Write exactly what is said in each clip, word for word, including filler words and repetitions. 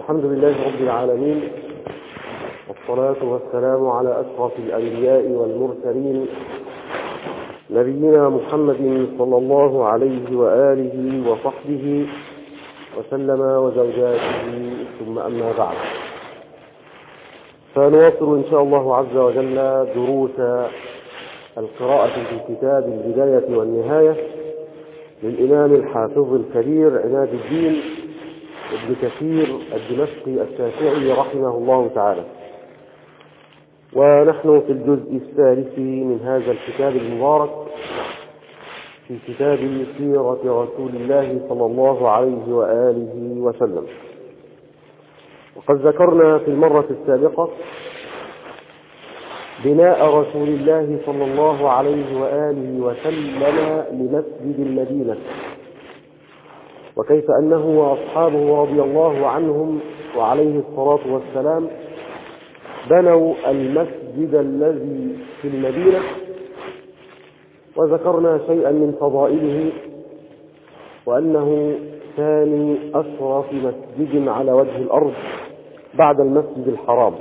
الحمد لله رب العالمين، والصلاة والسلام على أشرف الأنبياء والمرسلين نبينا محمد صلى الله عليه وآله وصحبه وسلم وزوجاته، ثم أما بعد، فنواصل إن شاء الله عز وجل دروس القراءة في كتاب البداية والنهاية للإمام الحافظ الكبير عماد الدين ابن كثير الدمشقي الشافعي رحمه الله تعالى. ونحن في الجزء الثالث من هذا الكتاب المبارك في كتاب سيرة رسول الله صلى الله عليه وآله وسلم. وقد ذكرنا في المرة السابقة بناء رسول الله صلى الله عليه وآله وسلم لمسجد المدينة، وكيف أنه وأصحابه رضي الله عنهم وعليه الصلاة والسلام بنوا المسجد الذي في المدينة، وذكرنا شيئا من فضائله، وأنه ثاني أشرف مسجد على وجه الأرض بعد المسجد الحرام.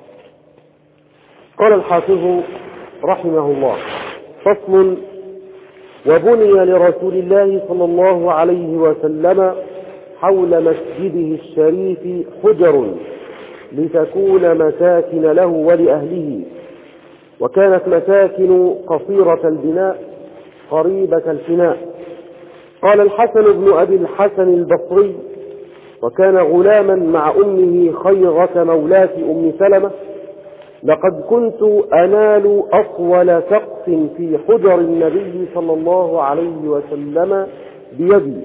قال الحافظ رحمه الله: فصل: وبني لرسول الله صلى الله عليه وسلم حول مسجده الشريف حجر لتكون مساكن له ولأهله، وكانت مساكن قصيرة البناء قريبة الفناء. قال الحسن بن أبي الحسن البصري: وكان غلاما مع أمه خيرة مولاة أم سلمة: لقد كنت أنال أطول سقف في حجر النبي صلى الله عليه وسلم بيدي.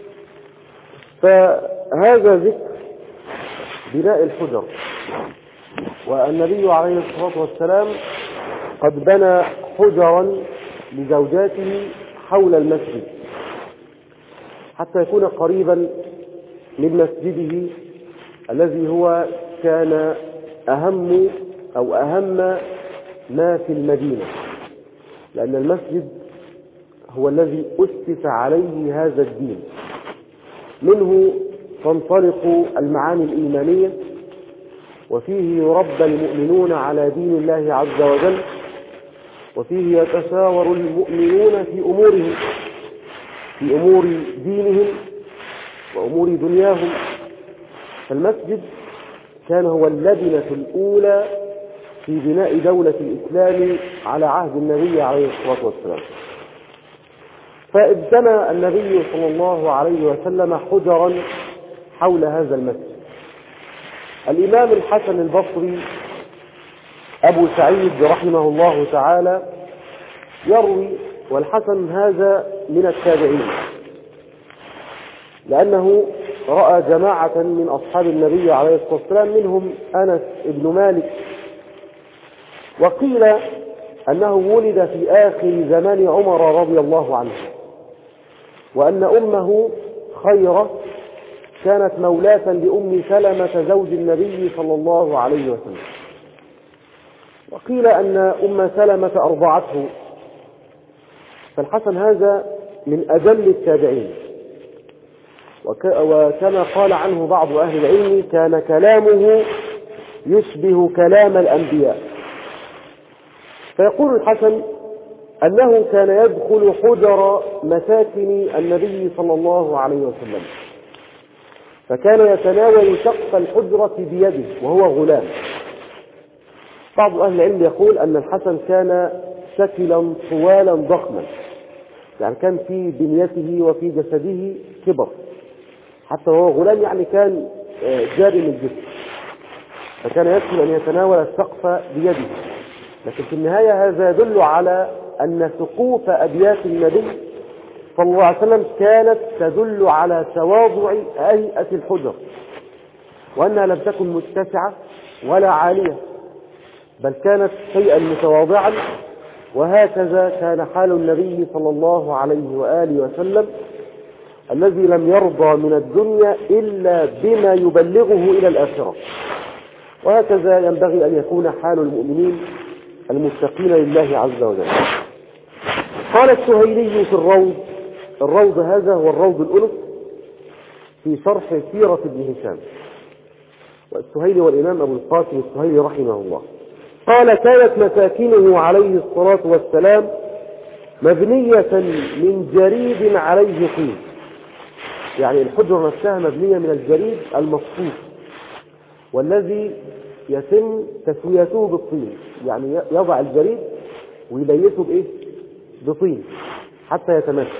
فهذا ذكر بناء الحجر، والنبي عليه الصلاة والسلام قد بنى حجرا لزوجاته حول المسجد حتى يكون قريبا من مسجده الذي هو كان أهم أو أهم ما في المدينة، لأن المسجد هو الذي أسس عليه هذا الدين، منه تنطلق المعاني الإيمانية، وفيه يربى المؤمنون على دين الله عز وجل، وفيه يتشاور المؤمنون في أمورهم في أمور دينهم وأمور دنياهم. فالمسجد كان هو اللبنة الأولى في بناء دولة الإسلام على عهد النبي عليه الصلاة والسلام. فابتنى النبي صلى الله عليه وسلم حجرا حول هذا المسجد. الإمام الحسن البصري أبو سعيد رحمه الله تعالى يروي، والحسن هذا من التابعين، لأنه رأى جماعة من أصحاب النبي عليه الصلاة والسلام، منهم أنس بن مالك. وقيل أنه ولد في آخر زمان عمر رضي الله عنه، وأن أمه خيرة كانت مولاة لأم سلمة زوج النبي صلى الله عليه وسلم. وقيل أن أم سلمة أرضعته. فالحسن هذا من أجل التابعين، وكما قال عنه بعض أهل العلم: كان كلامه يشبه كلام الأنبياء. فيقول الحسن أنه كان يدخل حجر مساكن النبي صلى الله عليه وسلم، فكان يتناول سقف الحجرة بيده وهو غلام. بعض أهل العلم يقول أن الحسن كان شكلا طوالا ضخما، يعني كان في بنيته وفي جسده كبر، حتى وهو غلام يعني كان جارم الجسم، فكان يدخل أن يتناول السقف بيده. لكن في النهاية هذا يدل على أن سقوف أبيات النبي صلى الله عليه وسلم كانت تدل على تواضع هيئة الحجر، وأنها لم تكن متسعة ولا عالية، بل كانت شيئا متواضعا. وهكذا كان حال النبي صلى الله عليه وآله وسلم، الذي لم يرضى من الدنيا إلا بما يبلغه إلى الآخرة. وهكذا ينبغي أن يكون حال المؤمنين المتقين لله عز وجل. قال السهيلي في الروض، الروض هذا هو الروض الأنف في شرح سيرة ابن هشام، والسهيلي والإمام أبو القاسم السهيلي رحمه الله. قال: كانت مساكنه عليه الصلاة والسلام مبنية من جريد عليه طين، يعني الحجرة نفسها مبنية من الجريد المصفوف والذي يتم تسويته بالطين، يعني يضع الجريد ويبيته بإيه؟ بطين حتى يتماسك.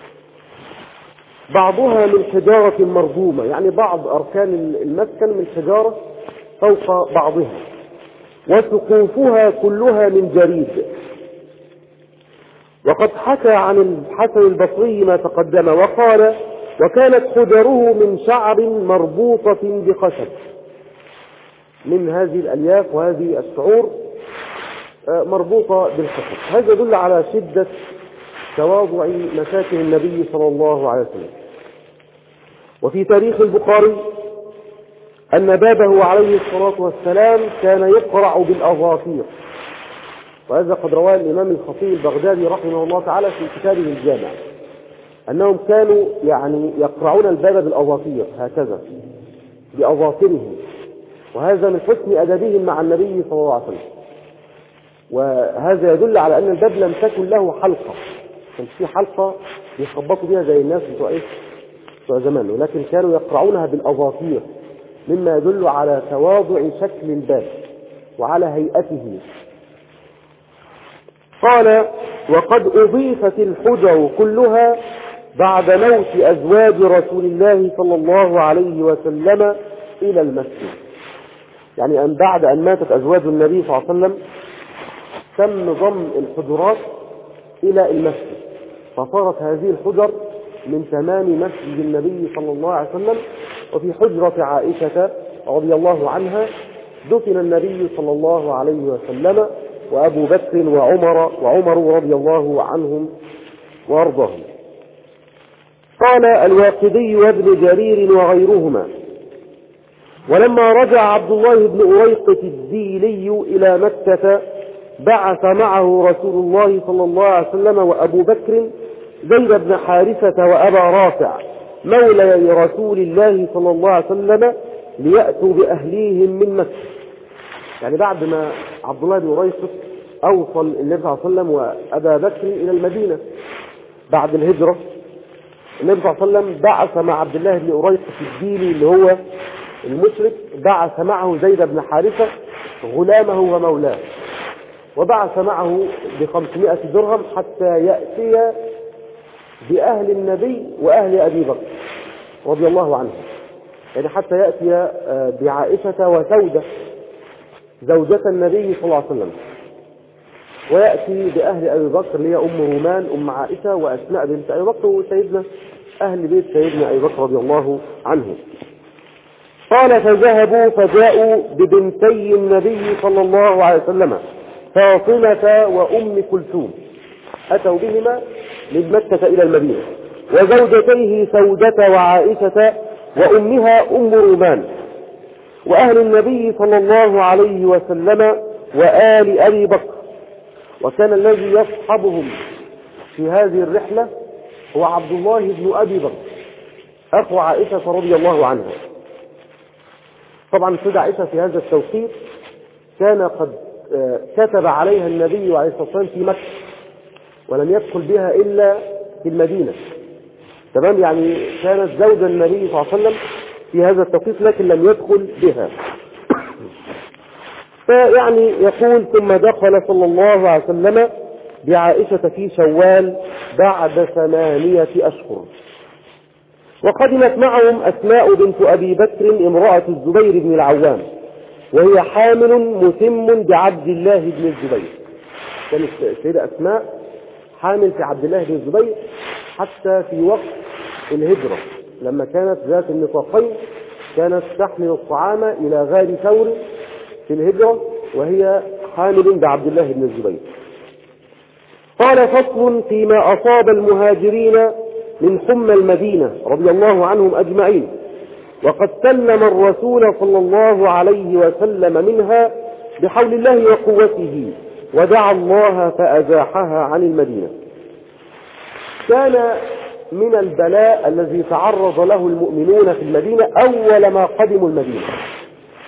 بعضها من حجارة مرضومة، يعني بعض أركان المسكن من حجارة فوق بعضها، وسقوفها كلها من جريد. وقد حكى عن الحسن البصري ما تقدم وقال: وكانت حجره من شعر مربوطة بخشب، من هذه الألياف وهذه الشعور مربوطة بالخشب. هذا يدل على شدة تواضع مساكن النبي صلى الله عليه وسلم. وفي تاريخ البخاري أن بابه عليه الصلاة والسلام كان يقرع بالأظافير، وهذا قد رواه الإمام الخطيب البغدادي رحمه الله تعالى في كتابه الجامع، أنهم كانوا يعني يقرعون الباب بالأظافير هكذا بأظافرهم، وهذا من حسن أدبهم مع النبي صلى الله عليه وسلم. وهذا يدل على أن الباب لم تكن له حلقة، كان في حلقة يخبطوا بها زي الناس بتوع إيه بتوع زمان، ولكن كانوا يقرعونها بالأظافير، مما يدل على تواضع شكل الباب وعلى هيئته. قال: وقد أضيفت الحجر كلها بعد موت أزواج رسول الله صلى الله عليه وسلم إلى المسجد، يعني أن بعد أن ماتت أزواج النبي صلى الله عليه وسلم تم ضم الحجرات إلى المسجد، فصارت هذه الحجر من تمام مسجد النبي صلى الله عليه وسلم. وفي حجرة عائشة رضي الله عنها دفن النبي صلى الله عليه وسلم وأبو بكر وعمر وعمر رضي الله عنهم وأرضاهم. قال الواقدي وابن جرير وغيرهما: ولما رجع عبد الله بن أريقط الديلي إلى مكة بعث معه رسول الله صلى الله عليه وسلم وأبو بكر زيد بن حارثة وأبا رافع مولى رسول الله صلى الله عليه وسلم ليأتوا بأهليهم من مكة. يعني بعد ما عبد الله بن أريقط أوصل النبي صلى الله عليه وسلم وأبا بكر إلى المدينة بعد الهجرة، النبي صلى الله عليه وسلم بعث مع عبد الله بن أريقط الديلي اللي هو المشرك، بعث معه زيد بن حارثة غلامه ومولاه، وبعث معه بخمسمائة درهم حتى يأتي بأهل النبي وأهل أبي بكر رضي الله عنه، يعني حتى يأتي بعائشة وسودة زوجة النبي صلى الله عليه وسلم، ويأتي بأهل أبي بكر اللي هي أم رومان أم عائشة وأسماء بنت أبي بكر وسيدنا أهل بيت سيدنا أبي بكر رضي الله عنه. قال: فذهبوا فجاءوا ببنتي النبي صلى الله عليه وسلم فاطمة وأم كلثوم، أتوا بهما من مكة إلى المدينة، وزوجتيه سودة وعائشة وأمها أم رومان، وأهل النبي صلى الله عليه وسلم وآل أبي بكر. وكان الذي يصحبهم في هذه الرحلة هو عبد الله بن أبي بكر أخو عائشة رضي الله عنها. طبعا سيدة عائشة في هذا التوقيت كان قد كتب عليها النبي عليه الصلاة والسلام في مكة، ولم يدخل بها إلا في المدينة، تمام؟ يعني كانت زوجة النبي صلى الله عليه وسلم في هذا التوقيت لكن لم يدخل بها. فيعني يقول: ثم دخل صلى الله عليه وسلم بعائشة في شوال بعد ثمانية أشهر، وقدمت معهم أسماء بنت أبي بكر امرأة الزبير بن العوام، وهي حامل متم بعبد الله بن الزبير. كانت السيدة أسماء حامل في عبد الله بن الزبير حتى في وقت الهجرة، لما كانت ذات النطاقين كانت تحمل الطعام إلى غار ثور في الهجرة وهي حامل بعبد الله بن الزبير. قال: فصل فيما أصاب المهاجرين من حمى المدينة رضي الله عنهم أجمعين، وقد سلم الرسول صلى الله عليه وسلم منها بحول الله وقوته، ودعا الله فأزاحها عن المدينة. كان من البلاء الذي تعرض له المؤمنون في المدينة أول ما قدموا المدينة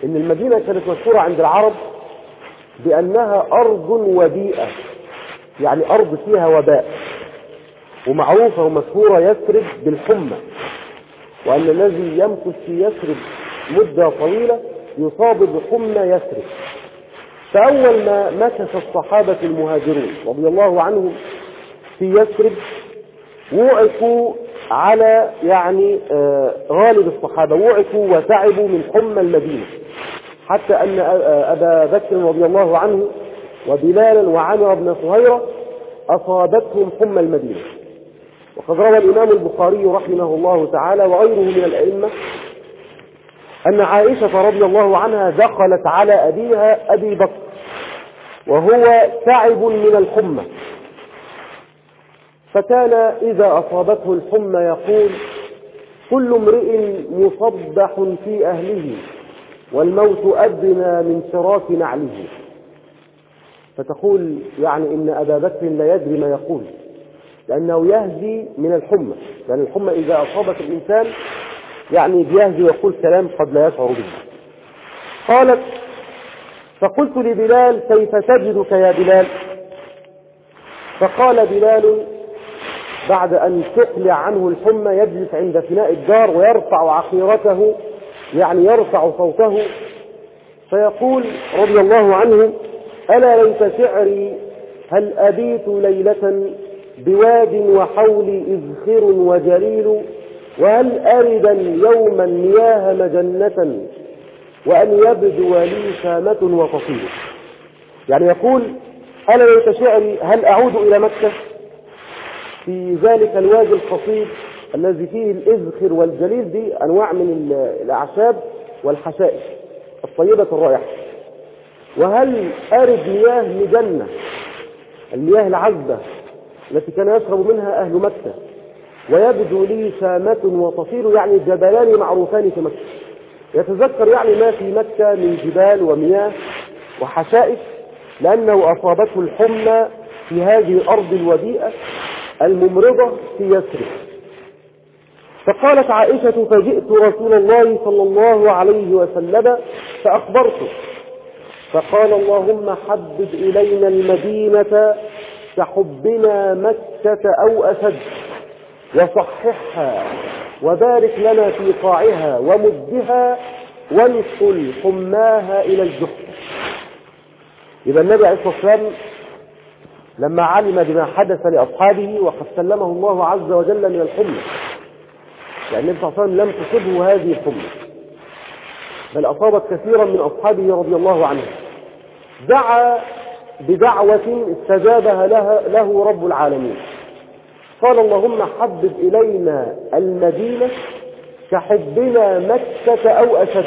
إن المدينة كانت مشهورة عند العرب بأنها أرض وبيئة، يعني أرض فيها وباء، ومعروفة ومشهورة يثرب بالحمى، وأن الذي يمكث في يثرب مدة طويلة يصاب بحمى يثرب. فأول ما مكث الصحابة المهاجرون رضي الله عنهم في يثرب وعكوا على يعني غالب الصحابة، وعكوا وتعبوا من حمى المدينة، حتى أن أبا بكر رضي الله عنه وبلالا وعمر بن صهيرة أصابتهم حمى المدينة. وقد روى الإمام البخاري رحمه الله تعالى وغيره من الأئمة أن عائشة رضي الله عنها دخلت على أبيها أبي بكر وهو تعب من الحمى، فكان إذا أصابته الحمى يقول: كل امرئ مصبح في أهله والموت أدنى من شراك نعله. فتقول يعني إن أبا بكر لا يدري ما يقول، لأنه يهزي من الحمى، لأن يعني الحمى إذا أصابت الإنسان يعني بيهزي ويقول كلام قد لا يشعر به. قالت: فقلت لبلال: كيف تجدك يا بلال؟ فقال بلال بعد أن تقلع عنه الحمى يجلس عند فناء الدار ويرفع عقيرته، يعني يرفع صوته، فيقول رضي الله عنه: ألا ليت شعري هل أبيت ليلة بواد وحولي إذخر وجليل، وهل أردا يوما مياه مجنة وأن يبدو لي شامة وتصيل. يعني يقول: ألا ليت شعري هل أعود إلى مكة في ذلك الوادي القصير الذي فيه الإذخر والجليل، دي أنواع من الأعشاب والحشائش الطيبة الرائحة، وهل أرد مياه مجنة، المياه العذبة التي كان يشرب منها أهل مكة، ويبدو لي شامة وتصيل، يعني جبلان معروفان في مكة. يتذكر يعني ما في مكة من جبال ومياه وحشائش، لأنه أصابته الحمى في هذه الأرض الوبيئة الممرضة في يثرب. فقالت عائشة: فجئت رسول الله صلى الله عليه وسلم فأخبرته، فقال: اللهم حبب إلينا المدينة كحبنا مكة أو أشد، وصححها وبارك لنا في قاعها ومدها، وانقل حماها إلى الجحفة. يبقى النبي عليه الصلاة والسلام لما علم بما حدث لأصحابه وقد سلمه الله عز وجل من الحمى، يعني النبي صلى الله عليه وسلم لم تصبه هذه الحمى بل أصابت كثيرا من أصحابه رضي الله عنهم، دعا بدعوة استجابها لها له رب العالمين. قال: اللهم حبب إلينا المدينة كحبنا مكة أو أشد،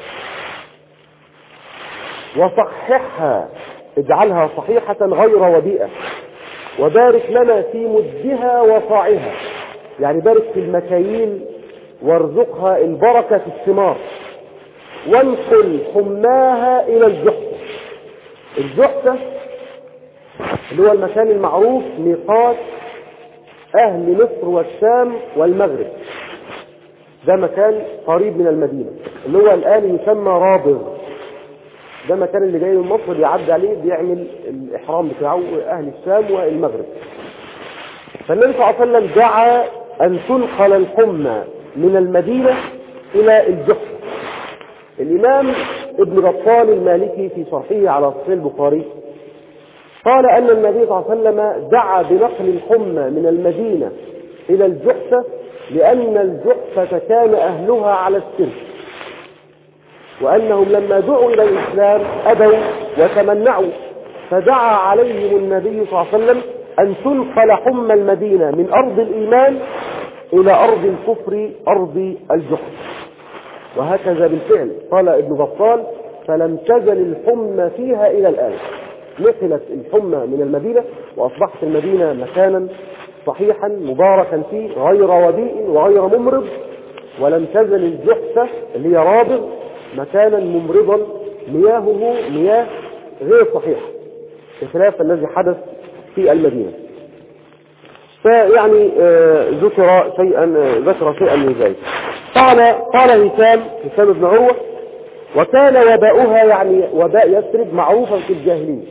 وصححها، اجعلها صحيحة غير وبيئة، وبارك لنا في مدها وصاعها، يعني بارك في المكاييل وارزقها البركة في الثمار، وانقل حماها إلى الجحفة. الجحفة اللي هو المكان المعروف ميقات أهل مصر والشام والمغرب، ده مكان قريب من المدينة اللي هو الآن يسمى رابغ، ده مكان اللي جاي من مصر بيعدي عليه بيعمل الإحرام بتاعه أهل الشام والمغرب. فالنبي صلى الله عليه وسلم دعا أن تنقل الحمى من المدينة إلى الجحفة. الإمام ابن بطال المالكي في شرحه على صحيح البخاري قال أن النبي صلى الله عليه وسلم دعا بنقل الحمى من المدينة إلى الجحفة لأن الجحفة كان أهلها على الشرك، وأنهم لما دعوا إلى الإسلام أبوا وتمنعوا، فدعا عليهم النبي صلى الله عليه وسلم أن تنقل حمى المدينة من أرض الإيمان إلى أرض الكفر، أرض الجحفة. وهكذا بالفعل قال ابن بطال: فلم تزل الحمى فيها إلى الآن. نقلت الحمى من المدينة وأصبحت المدينة مكانا صحيحا مباركا فيه غير وبيء وغير ممرض، ولم تزل الجحفة اللي هي رابغ مكانا ممرضا مياهه مياه غير صحيحة، بخلاف الذي حدث في المدينة. فيعني آه ذكر شيئا آه ذكر شيئا من ذلك. قال قال هشام هشام بن عروة: وكان وباؤها يعني وباء يثرب معروفا في الجاهلية.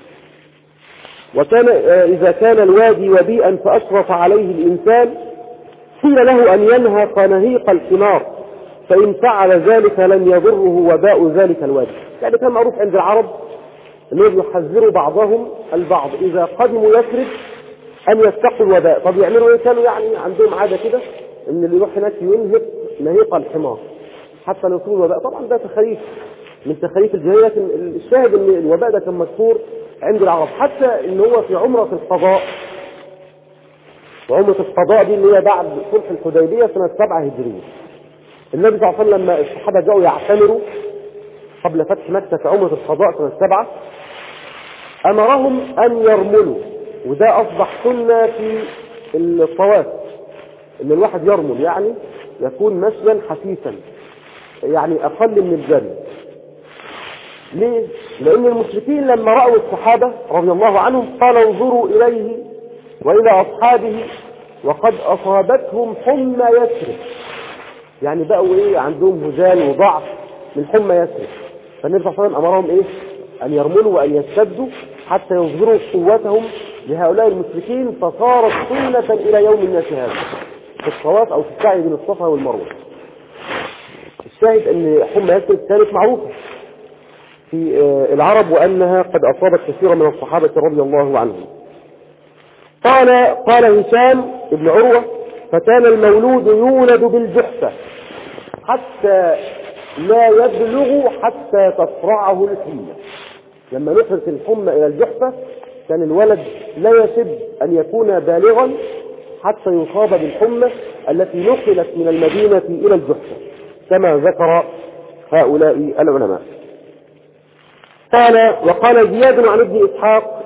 وكان إذا كان الوادي وبيئا فأشرف عليه الإنسان قيل له أن ينهق نهيق الحمار، فإن فعل ذلك لم يضره وباء ذلك الوادي. يعني كان معروف عند العرب أنهم يحذروا بعضهم البعض إذا قدموا يثرب أن يتقوا الوباء. طب يعملوا إيه؟ كانوا يعني عندهم عادة كده أن اللي يروح هناك ينهق نهيق الحمار حتى لا يصيب الوباء. طبعا ده تخريف من تخريف الجاهلية، لكن الشاهد أن الوباء ده كان مشهور عند العرب، حتى أن هو في عمرة القضاء. وعمرة القضاء دي اللي هي بعد صلح الحديبية سنة سبعة هجرية. النبي صلى الله عليه وسلم لما الصحابة جاءوا يعتمروا قبل فتح مكة في عمرة القضاء سنة سبعة أمرهم أن يرملوا، وده أصبح سنة في الطواف إن الواحد يرمل، يعني يكون مشيا حثيثا يعني أقل من الجري. ليه؟ لأن المشركين لما رأوا الصحابة رضي الله عنهم قالوا انظروا إليه وإلى أصحابه وقد أصابتهم حمى يثرب، يعني بقوا إيه عندهم هزال وضعف من حمى يثرب. فالنبي صلى الله عليه وسلم أمرهم إيه؟ أن يرملوا وأن يشتدوا حتى يظهروا قوتهم لهؤلاء المشركين، فصارت سنة إلى يوم الناس هذا في الطواف أو في السعي بين الصفا والمروة. الشاهد أن حمى يثرب كانت معروفة في العرب وأنها قد أصابت كثيرا من الصحابة رضي الله عنهم. قال قال هشام بن عروة فكان المولود يولد بالجحفة حتى لا يبلغ حتى تصرعه الحمى. لما نقلت الحمى إلى الجحفة كان الولد لا يشد أن يكون بالغا حتى يصاب بالحمى التي نقلت من المدينة إلى الجحفة كما ذكر هؤلاء العلماء. قال وقال زياد عن ابن إسحاق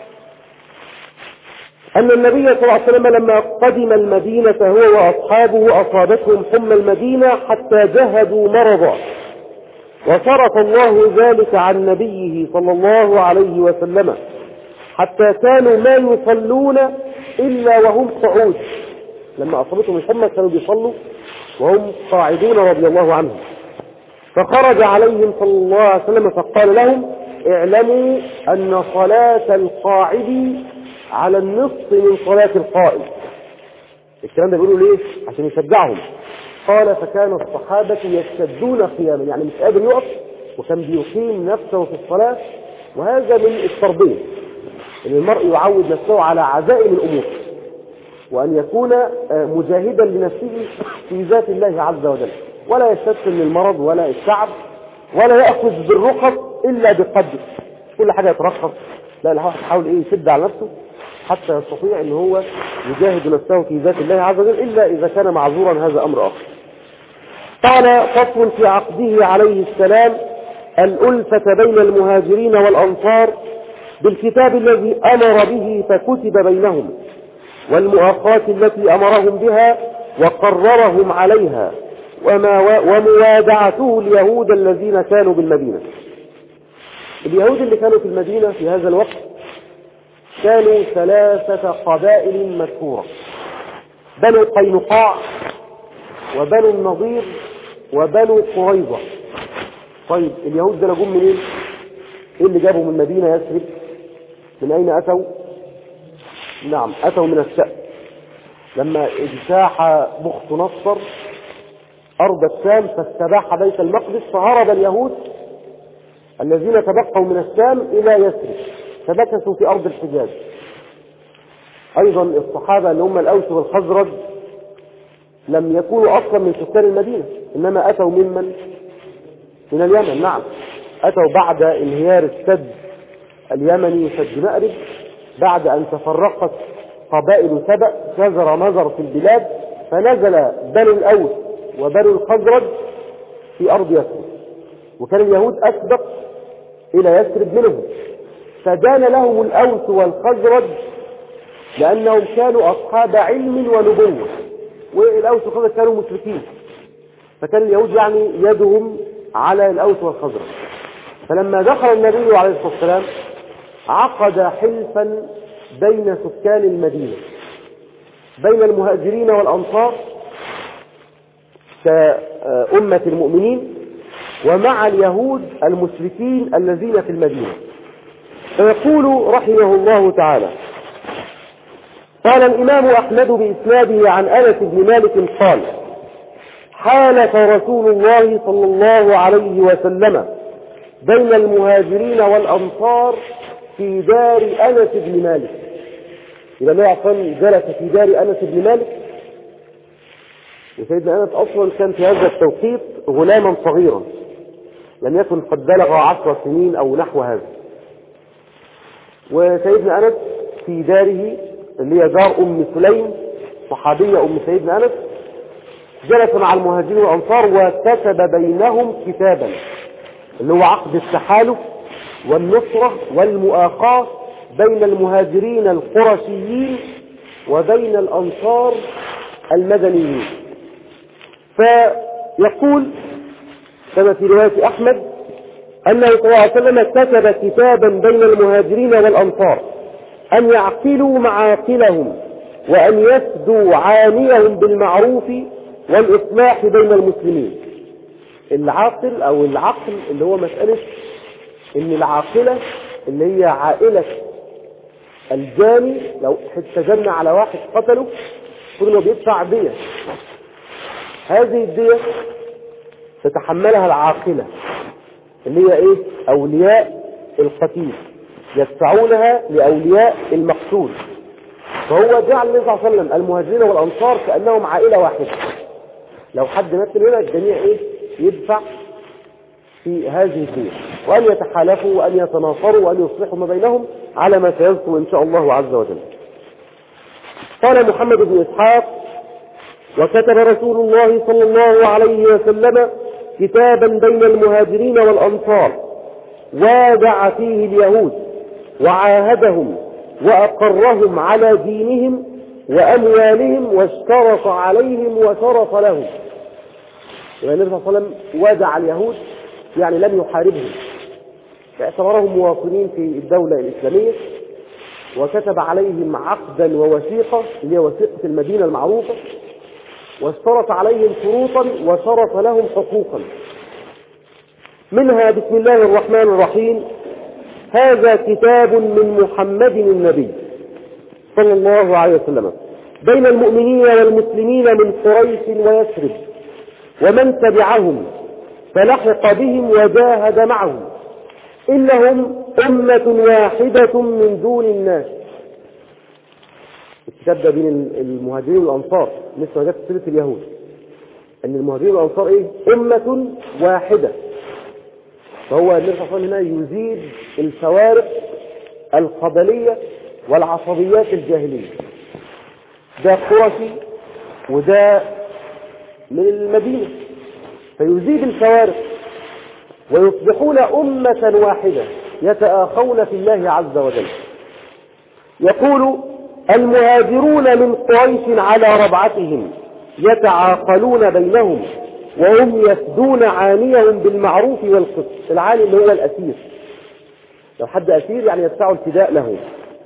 أن النبي صلى الله عليه وسلم لما قدم المدينة هو وأصحابه أصابتهم حمى المدينة حتى جهدوا مرضا، وصرف الله ذلك عن نبيه صلى الله عليه وسلم حتى كانوا ما يصلون إلا وهم قعود. لما أصابتهم الحمى كانوا بيصلوا وهم قاعدون رضي الله عنهم. فخرج عليهم صلى الله عليه وسلم فقال لهم اعلموا أن صلاة القاعد على النصف من صلاة القائم. الكلام ده بيقولوا ليه؟ عشان يشجعهم. قال فكان الصحابة يشتدون قياما، يعني مش قادر يقف وكان بيقيم نفسه في الصلاة. وهذا من التربية ان المرء يعود نفسه على عزائم الأمور وأن يكون مجاهدا لنفسه في ذات الله عز وجل، ولا يستسلم للمرض ولا التعب ولا يأخذ بالرخص إلا بقدر. كل حاجة يترخص، لا الواحد يحاول إيه يشد على نفسه حتى يستطيع ان هو يجاهد نفسه في ذات الله عز وجل، إلا إذا كان معذورا هذا أمر آخر. قال فصل في عقده عليه السلام الألفة بين المهاجرين والأنصار بالكتاب الذي أمر به فكتب بينهم، والمؤاخاة التي أمرهم بها وقررهم عليها، وما وموادعته اليهود الذين كانوا بالمدينة. اليهود اللي كانوا في المدينة في هذا الوقت كانوا ثلاثة قبائل مشهورة: بنو قينقاع وبنو النضير وبنو قريظة. طيب اليهود ده جم منين؟ ايه اللي جابوا من مدينة يثرب؟ من اين اتوا؟ نعم اتوا من الشام. لما اجتاح بخت نصر ارض الشام فاستباح بيت المقدس، فهرب اليهود الذين تبقوا من الشام الى يثرب فمكثوا في ارض الحجاز. ايضا الصحابة اللي هم الاوس والخزرج لم يكونوا اصلا من سكان المدينة، انما اتوا ممن؟ من اليمن. نعم اتوا بعد انهيار السد اليمني سد مأرب، بعد ان تفرقت قبائل سبأ شزر مزر في البلاد، فنزل بنو الاوس وبنو الخزرج في ارض يثرب، وكان اليهود اسبق الى يثرب منهم، فدان لهم الاوس والخزرج لانهم كانوا اصحاب علم ونبوة، والاوس والخزرج كانوا مشركين، فكان اليهود يعني يدهم على الاوس والخزرج. فلما دخل النبي عليه الصلاة والسلام عقد حلفا بين سكان المدينة، بين المهاجرين والأنصار كأمة المؤمنين، ومع اليهود المشركين الذين في المدينة. فيقول رحمه الله تعالى: قال الإمام أحمد بإسناده عن أنس بن مالك قال: حالف رسول الله صلى الله عليه وسلم بين المهاجرين والأنصار في دار أنس بن مالك. إذا ما يعقل جلس في دار أنس بن مالك، وسيدنا أنس أصلا كان في هذا التوقيت غلاما صغيرا، لم يكن قد بلغ عشر سنين أو نحو هذا. وسيدنا أنس في داره اللي هي دار أم سليم صحابية أم سيدنا أنس، جلس مع المهاجرين والأنصار وكتب بينهم كتابا اللي هو عقد التحالف والنصرة والمؤاخاة بين المهاجرين القرشيين وبين الأنصار المدنيين. فيقول كما في رواية أحمد أنه صلى الله عليه وسلم كتب كتابا بين المهاجرين والأنصار أن يعقلوا معاقلهم وأن يسدوا عانيهم بالمعروف والإصلاح بين المسلمين. العاقل أو العقل اللي هو مسألة إن العاقلة اللي هي عائلة الجاني، لو استجن على واحد قتله كله بيدفع دية، هذه الدية تتحملها العاقلة اللي هي إيه؟ أولياء القتيل يدفعونها لأولياء المقتول. فهو جعل النبي صلى الله عليه وسلم المهاجرين والأنصار كأنهم عائلة واحدة، لو حد مات هنا الجميع إيه؟ يدفع في هذه الدية، وأن يتحالفوا وأن يتناصروا وأن يصلحوا ما بينهم على ما سيذكر إن شاء الله عز وجل. قال محمد بن إسحاق: وكتب رسول الله صلى الله عليه وسلم كتابا بين المهاجرين والأنصار وادع فيه اليهود وعاهدهم وأقرهم على دينهم وأموالهم واشترط عليهم وشرط لهم. يعني النبي صلى الله عليه وسلم وادع اليهود، يعني لم يحاربهم، اعتبرهم مواطنين في الدولة الإسلامية، وكتب عليهم عقدا ووثيقة اللي هي وثيقة المدينة المعروفة، واشترط عليهم شروطا وشرط لهم حقوقا. منها بسم الله الرحمن الرحيم: هذا كتاب من محمد النبي صلى الله عليه وسلم بين المؤمنين والمسلمين من قريش ويثرب ومن تبعهم فلحق بهم وجاهد معهم، إنهم أمة واحدة من دون الناس. الكتاب ده بين المهاجرين والأنصار، مثل ما جاءت سيرة اليهود أن المهاجرين والأنصار إيه؟ أمة واحدة. فهو النبي صلى الله عليه وسلم هنا يزيد الفوارق القبلية والعصبيات الجاهلية، ده قرشي وده من المدينة، فيزيد الفوارق ويصبحون أمة واحدة يتآخون في الله عز وجل. يقول: المهاجرون من قريش على ربعتهم يتعاقلون بينهم وهم يفدون عانيهم بالمعروف والقسط. العاني اللي هو الأسير، لو حد أسير يعني يدفعوا الفداء له.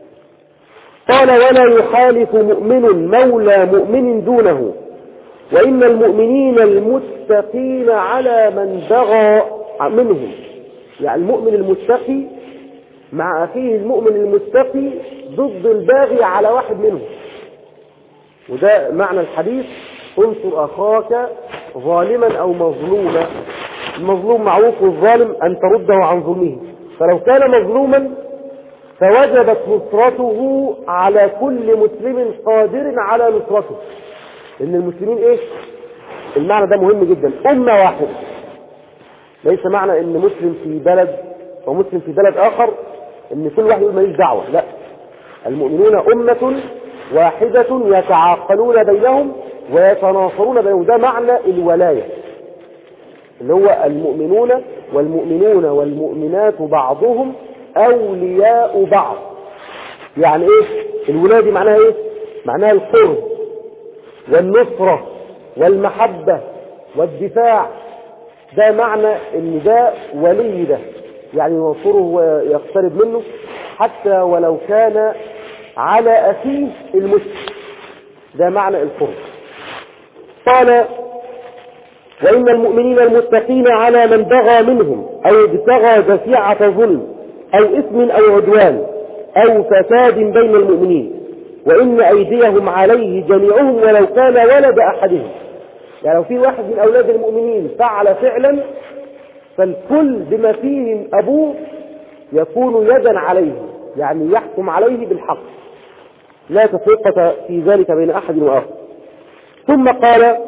قال: ولا يخالف مؤمن مولى مؤمن دونه، وإن المؤمنين المتقين على من بغى منهم. يعني المؤمن المتقي مع أخيه المؤمن المتقي ضد الباغي على واحد منهم. وده معنى الحديث: انصر أخاك ظالما أو مظلوما. المظلوم معروف، والظالم أن ترده عن ظلمه. فلو كان مظلوما فوجبت نصرته على كل مسلم قادر على نصرته، لأن المسلمين إيه؟ المعنى ده مهم جدا، أمة واحدة. ليس معنى أن مسلم في بلد ومسلم في بلد آخر أن كل واحد يقول ماليش دعوة، لا، المؤمنون أمة واحدة يتعاقلون بينهم ويتناصرون بينهم. ده معنى الولاية، اللي هو المؤمنون والمؤمنون والمؤمنات بعضهم أولياء بعض. يعني إيه الولاية دي؟ معناها إيه؟ معناها القرب والنصرة والمحبة والدفاع. ده معنى ان ده ولي، ده يعني ينصره ويقترب منه حتى ولو كان على أخيه المسلم. ده معنى القرب. قال: وإن المؤمنين المتقين على من بغى منهم أو ابتغى جسيعة ظلم أو إثم أو عدوان أو فساد بين المؤمنين، وإن أيديهم عليه جميعهم ولو كان ولد أحدهم. يعني لو في واحد من أولاد المؤمنين فعل فعلا فالكل بما فيهم أبوه يكون يدا عليه، يعني يحكم عليه بالحق، لا تفرقة في ذلك بين أحد وآخر. ثم قال: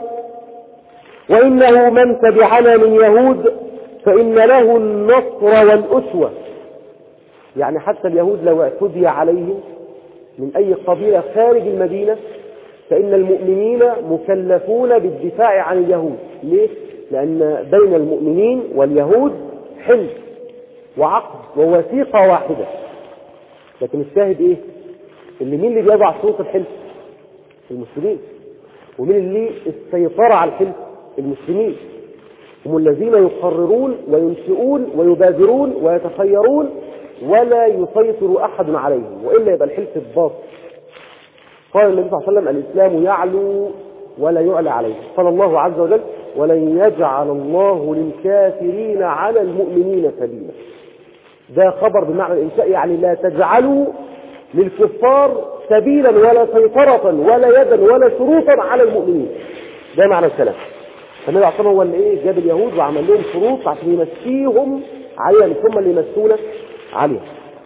وإنه من تبعنا من يهود فإن له النصر والأسوة. يعني حتى اليهود لو اعتدي عليهم من أي قبيلة خارج المدينة فإن المؤمنين مكلفون بالدفاع عن اليهود. ليه؟ لأن بين المؤمنين واليهود حلف وعقد ووثيقة واحدة. لكن الشاهد إيه؟ اللي مين اللي بيضع شروط الحلف؟ المسلمين. ومين اللي السيطرة على الحلف؟ المسلمين. هم الذين يقررون وينشئون ويبادرون ويتخيرون ولا يسيطر أحد عليهم، وإلا يبقى الحلف الباطل. قال النبي صلى الله عليه وسلم: الإسلام يعلو ولا يعلى عليه. قال الله عز وجل: ولن يجعل الله للكافرين على المؤمنين سبيلا. ده خبر بمعنى الإنشاء، يعني لا تجعلوا للكفار سبيلا ولا سيطرة ولا يدا ولا شروطا على المؤمنين. ده معنى الكلام. فالنبي عليه الصلاة والسلام هو اللي ايه جاب اليهود وعمل لهم شروط عشان يمشيهم عليها، مش هم اللي يمشونا عليها.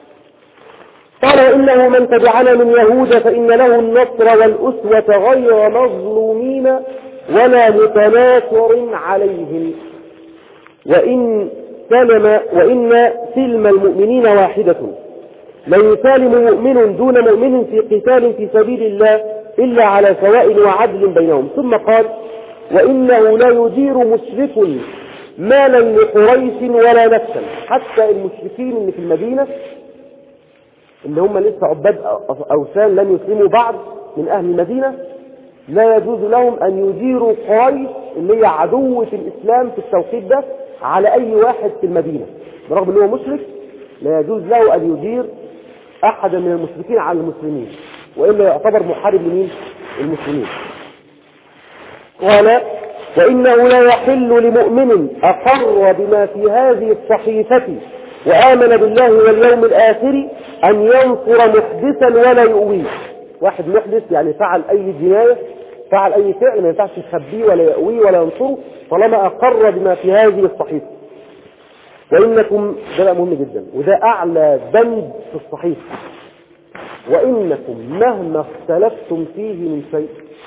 قال: وإنه من تبعنا من يهود فإن له النصر والأسوة غير مظلومين ولا متناصر عليهم، وإن سلم وإن سلم المؤمنين واحدة، لن يسالم مؤمن دون مؤمن في قتال في سبيل الله إلا على سواء وعدل بينهم. ثم قال: وإنه لا يدير مشرك مالا لقريش ولا نفسا. حتى المشركين اللي في المدينة اللي هم لسه عباد أوثان لم يسلموا بعد من أهل المدينة، لا يجوز لهم أن يديروا قريش اللي هي عدوة الإسلام في التوقيت ده على أي واحد في المدينة، برغم أنه مشرك لا يجوز له أن يدير أحدا من المشركين على المسلمين، وإلا يعتبر محارب لمين؟ المسلمين. قال: وإنه لا يحل لمؤمن أقر بما في هذه الصحيفة وآمن بالله واليوم الآخر أن ينصر محدثا ولا يؤويه. واحد محدث يعني فعل أي جناية، فعل أي فعل، ما ينفعش يخبيه ولا يؤويه ولا ينصره طالما أقر بما في هذه الصحيفة. وإنكم، ده مهم جدا وده أعلى بند في الصحيفة، وإنكم مهما اختلفتم فيه من شيء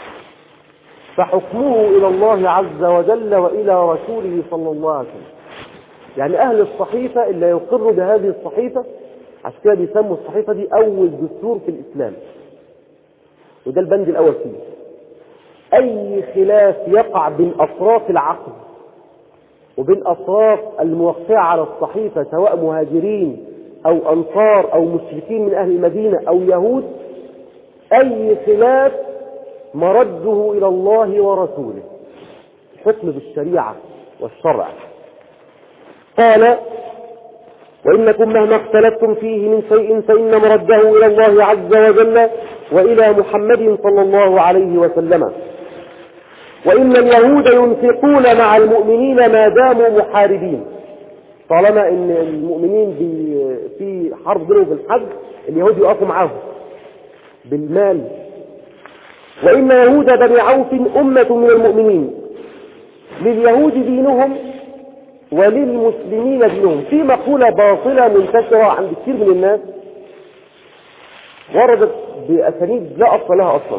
فحكمه إلى الله عز وجل وإلى رسوله صلى الله عليه وسلم. يعني أهل الصحيفة اللي يقروا بهذه الصحيفة، عشان كده بيسموا الصحيفة دي أول دستور في الإسلام، وده البند الأول فيه. أي خلاف يقع بين أطراف العقد وبين أطراف الموقعة على الصحيفة سواء مهاجرين أو أنصار أو مشركين من أهل المدينة أو يهود، أي خلاف مرده إلى الله ورسوله، الحكم بالشريعة والشرع. قال: وإنكم مهما اختلفتم فيه من شيء فإن مرده إلى الله عز وجل وإلى محمد صلى الله عليه وسلم. وإن اليهود ينفقون مع المؤمنين ما داموا محاربين. طالما إن المؤمنين في حرب بينهم بالحج، اليهود يقفوا معهم بالمال. وإن يهود بني عوف أمة من المؤمنين، لليهود دينهم وللمسلمين دينهم. في مقولة باطلة منتشرة عند كثير من الناس وردت بأسانيد لا أصل لها أصلا: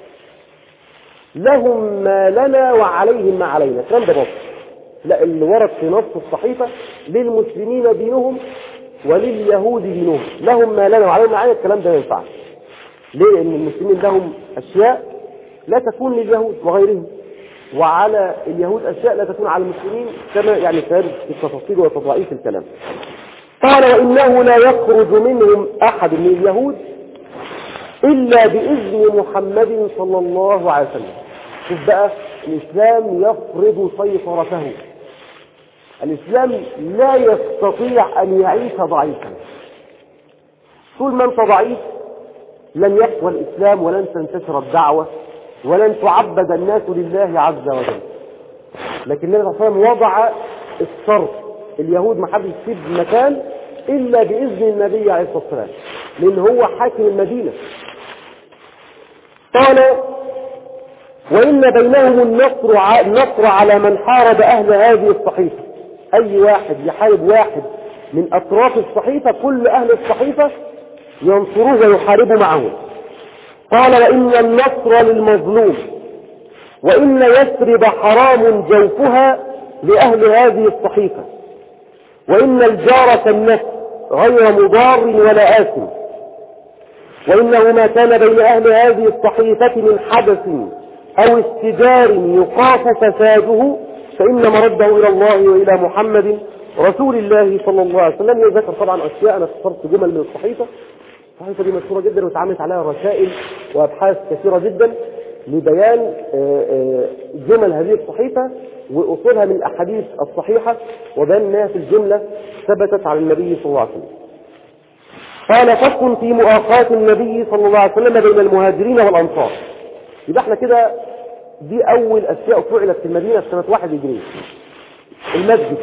لهم ما لنا وعليهم ما علينا. كلام ده باطل. لا، اللي ورد في نص الصحيفة للمسلمين دينهم ولليهود دينهم، لهم ما لنا وعليهم ما علينا. الكلام ده ما ينفعش. ليه؟ لأن المسلمين لهم أشياء لا تكون لليهود وغيرهم، وعلى اليهود أشياء لا تكون على المسلمين، كما يعني سيرد في التفاصيل وتضعيف الكلام. قال: وإنه لا يخرج منهم أحد من اليهود إلا بإذن محمد صلى الله عليه وسلم. شوف بقى، الإسلام يفرض سيطرته. الإسلام لا يستطيع أن يعيش ضعيفا. طول ما أنت ضعيف لن يقوى الإسلام ولن تنتشر الدعوة ولن تعبد الناس لله عز وجل. لكن النبي صلى الله عليه وسلم وضع الشرط، اليهود ما حدش يسيب مكان إلا بإذن النبي عليه الصلاة والسلام، لأن هو حاكم المدينة. قال: وإن بينهم النصر النصر على من حارب أهل هذه الصحيفة. أي واحد يحارب واحد من أطراف الصحيفة، كل أهل الصحيفة ينصروه ويحاربوا معه. قال: وإن النصر للمظلوم، وإن يثرب حرام جوفها لأهل هذه الصحيفة، وإن الجار كالنفس غير مضار ولا آثم، وإنه ما كان بين أهل هذه الصحيفة من حدث أو استجار يخاف فساده فإن مرده إلى الله وإلى محمد رسول الله صلى الله عليه وسلم. يذكر طبعا أشياء، أنا اختصرت جمل من الصحيفة. الصحيفة دي مشهورة جدا واتعملت عليها رسائل وأبحاث كثيرة جدا لبيان جمل هذه الصحيفة وأصولها من الأحاديث الصحيحة، وبيان أنها في الجملة ثبتت على النبي صلى الله عليه وسلم. قال: فصل في مؤاخاة النبي صلى الله عليه وسلم بين المهاجرين والأنصار. يبقى احنا كده دي أول أشياء فعلت في المدينة في سنة واحد هجرية: المسجد،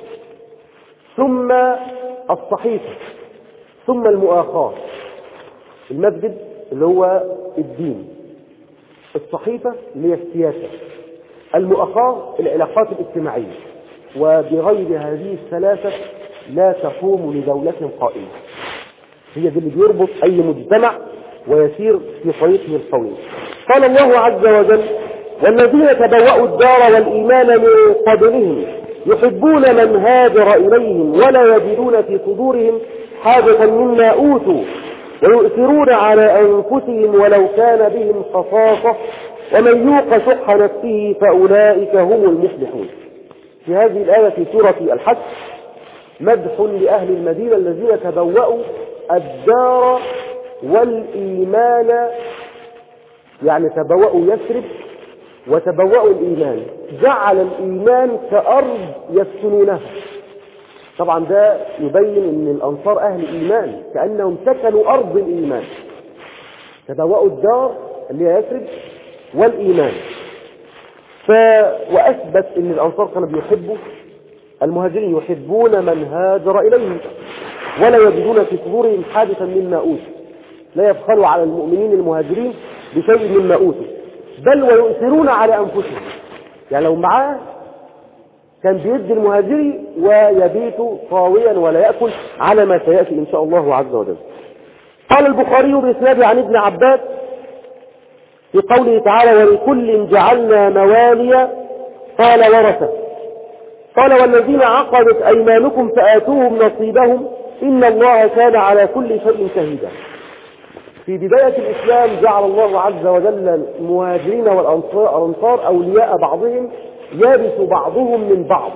ثم الصحيفة، ثم المؤاخاة. المسجد اللي هو الدين، الصحيفة اللي هي السياسة، المؤاخاة العلاقات الاجتماعية. وبغير هذه الثلاثة لا تقوم لدولة قائمة. هي دي اللي بيربط أي مجتمع ويسير في طريقه القوي. قال الله عز وجل: والذين تبوأوا الدار والإيمان من قبلهم يحبون من هاجر إليهم ولا يجدون في صدورهم حاجة مما أوتوا ويؤثرون على أنفسهم ولو كان بهم خصاصة ومن يوق شح نفسه فأولئك هم المفلحون. في هذه الآية في سورة الحج مدح لأهل المدينة الذين تبوأوا الدار والإيمان، يعني تبوأوا يثرب وتبوأوا الإيمان، جعل الإيمان كأرض يسكنونها. طبعا ده يبين أن الأنصار أهل إيمان، كأنهم سكنوا أرض الإيمان. تبوأوا الدار اللي هي يثرب والإيمان. ف... وأثبت أن الأنصار كانوا بيحبوا المهاجرين، يحبون من هاجر إليهم ولا يجدون في صدورهم حاجة مما أوتوا، لا يبخلوا على المؤمنين المهاجرين بشيء مما أوتوا، بل ويؤثرون على أنفسهم. يعني لو معاه كان بيدي المهاجري ويبيت طاويا ولا يأكل، على ما سيأتي إن شاء الله عز وجل. قال البخاري بإسناد عن ابن عباس في قوله تعالى: ولكل جعلنا موالي قال ورثة. قال: والذين عقدت أيمانكم فآتوهم نصيبهم إن الله كان على كل شيء شهيدا. في بداية الإسلام جعل الله عز وجل المهاجرين والأنصار أولياء بعضهم يرث بعضهم من بعض.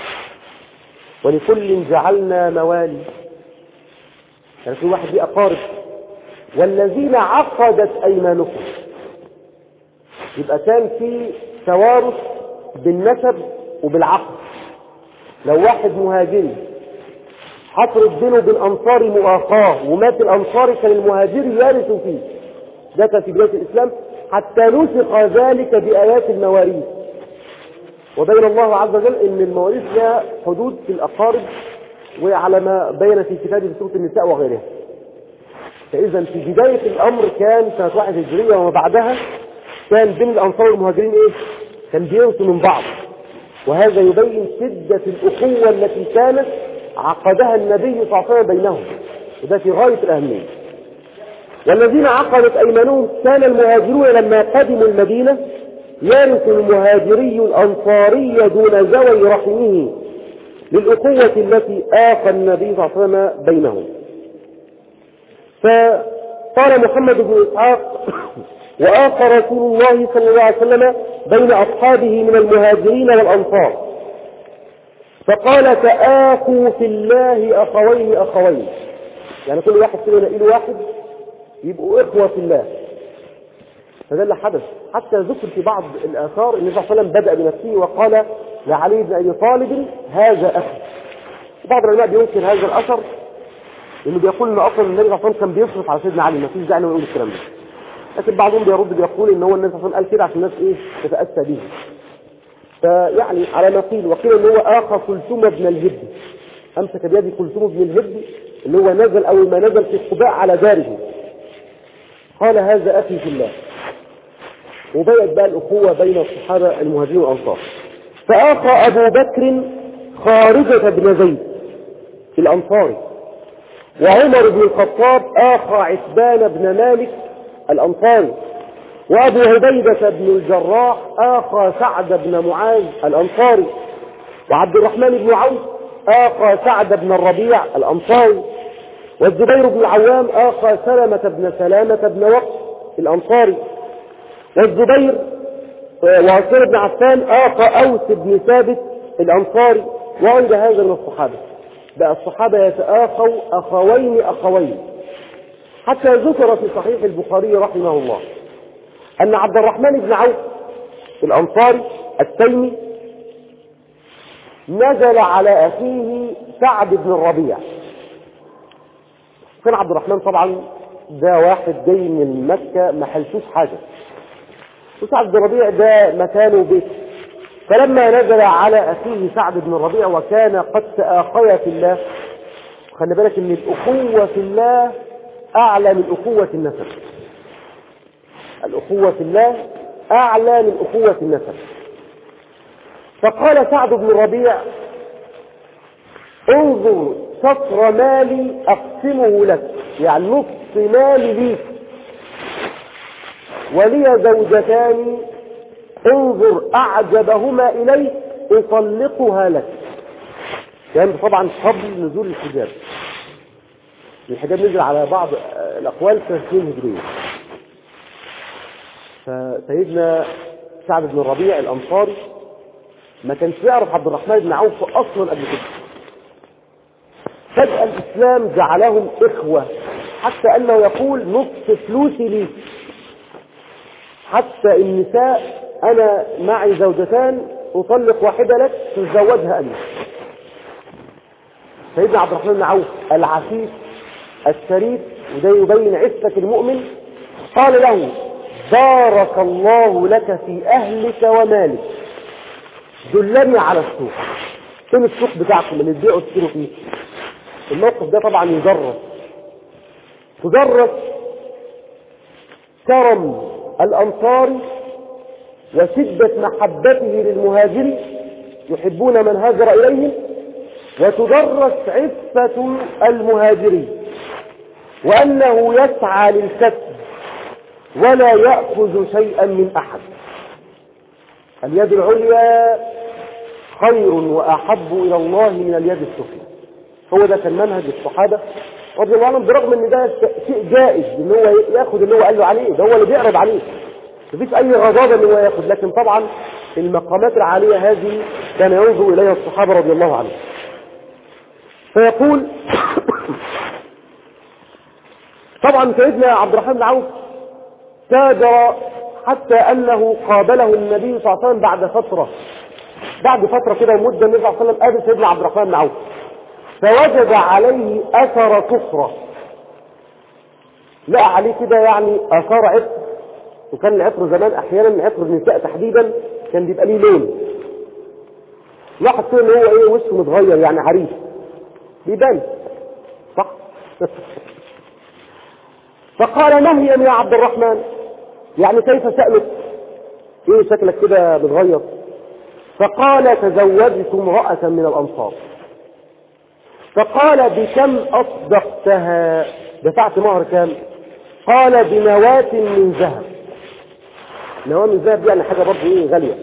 ولكل جعلنا موالي، يعني في واحد ليه أقارب. والذين عقدت أيمانكم، يبقى كان في توارث بالنسب وبالعقد. لو واحد مهاجري حصلت بينه بالأنصار مؤاخاة ومات الأنصاري، كان المهاجري يرث فيه. ده كان في بداية الإسلام، حتى نسخ ذلك بآيات المواريث. وبين الله عز وجل ان المواريث لها حدود في الأقارب، وعلى ما بين في كتابه في سورة النساء وغيرها. فإذا في بداية الأمر كان سنة واحد هجرية وما بعدها كان بين الأنصار والمهاجرين إيه؟ كان بيرثوا من بعض. وهذا يبين شدة الأخوة التي كانت عقدها النبي صلى الله عليه وسلم بينهم، وده في غاية الأهمية. والذين عقدت أيمانهم، كان المهاجرون لما قدموا المدينة يرث المهاجري الأنصاري دون ذوي رحمه للأخوة التي آخى النبي صلى الله عليه وسلم بينهم. فقال محمد بن إسحاق: وآخى رسول الله صلى الله عليه وسلم بين أصحابه من المهاجرين والأنصار، فقال: تآخوا في الله أخوين أخوين، يعني كل واحد فينا يلاقي له واحد يبقوا إخوة في الله. فده اللي حدث، حتى ذكر في بعض الآثار النبي صلى الله عليه وسلم بدأ بنفسه وقال لعلي بن أبي طالب: هذا أخي. بعض العلماء بينكر هذا الأثر، لأنه بيقول إن أصلا النبي صلى الله عليه وسلم كان بيصرف على سيدنا علي، ما فيش داعي إنه يقول الكلام ده. لكن بعضهم بيرد بيقول إن هو النبي صلى الله عليه وسلم قال كده عشان الناس إيه تتأسى به. فيعني على ما قيل، وقيل ان هو آخى كلثوم بن الهب، أمسك بيدي كلثوم بن الهب اللي هو نزل أول ما نزل في قباء على داره، قال هذا أخي في الله، وبدأت بقى الأخوة بين الصحابة المهاجرين والأنصار. فآخى أبو بكر خارجة بن زيد الأنصاري، وعمر بن الخطاب آخى عتبان بن مالك الأنصاري، وأبو عبيدة بن الجراح آخى سعد بن معاذ الأنصاري، وعبد الرحمن بن عوف آخى سعد بن الربيع الأنصاري، والزبير بن العوام آخى سلمة بن سلامة بن وقت الأنصاري، والزبير وعثمان بن عفان آخى أوس بن ثابت الأنصاري، وغير هذا من الصحابة. بقى الصحابة يتآخوا أخوين أخوين، حتى ذكر في صحيح البخاري رحمه الله أن عبد الرحمن بن عوف الأنصاري التيمي نزل على أخيه سعد بن الربيع. كان عبد الرحمن طبعا ده واحد جاي من مكة ما حلتوش حاجة، وسعد بن الربيع ده مكانه بيت. فلما نزل على أخيه سعد بن الربيع وكان قد تآخيا في الله، خلي بالك ان الأخوة في الله أعلى من أخوة النسب، الأخوة في الله أعلى من أخوة النسب. فقال سعد بن الربيع انظر شطر مالي أقسمه لك، يعني نصف مالي ليك، ولي زوجتان انظر أعجبهما إليك أطلقها لك. يعني طبعا قبل نزول الحجاب، الحجاب نزل على بعض الأقوال في سنين هجرية. فسيدنا سعد بن الربيع الأنصاري ما كانش يعرف عبد الرحمن بن عوف أصلا قبل كده، فجأة الإسلام جعلهم إخوة، حتى أنه يقول نصف فلوسي لي، حتى النساء أنا معي زوجتان أطلق واحدة لك تزوجها أنا. سيدنا عبد الرحمن بن عوف العفيف الشريف، وده يبين عفة المؤمن، قال له بارك الله لك في أهلك ومالك، دلني على السوق. فين السوق بتاعكم اللي تبيعوا تشتروا فيه؟ الموقف ده طبعا يدرس تدرس كرم الأنصار وشدة محبته للمهاجر، يحبون من هاجر إليهم، وتدرس عفة المهاجرين، وأنه يسعى للكسب ولا يأخذ شيئا من أحد. اليد العليا خير وأحب إلى الله من اليد السفلى. هو ده كان منهج الصحابة رضي الله عنهم، برغم ان ده شيء جائز ان هو ياخد اللي هو قال له عليه، ده هو اللي بيعرض عليه، مفيش اي غضاضة ان هو ياخد، لكن طبعا المقامات العالية هذه كان ينظر اليها الصحابة رضي الله عنهم. فيقول طبعا سيدنا عبد الرحمن بن عوف تاجر حتى انه قابله النبي صلى الله عليه وسلم بعد فترة بعد فترة كده مدة، النبي صلى الله عليه وسلم قابل سيدنا عبد الرحمن بن عوف فوجد عليه اثر كفرة، لقى عليه كده يعني اثار عطر، وكان العطر زمان احيانا عطر النساء تحديدا كان بيبقى ليه لون، لاحظ كده ان هو ايه وشه متغير يعني عريس بيبان صح. فقال نهيا يا عبد الرحمن، يعني كيف شأنك؟ ايه شكلك كده متغير؟ فقال تزوجت امرأة من الانصار. فقال بكم اصدقتها؟ دفعت مهر كام؟ قال بنواة من ذهب. نواة من ذهب يعني حاجة برضه ايه غالية.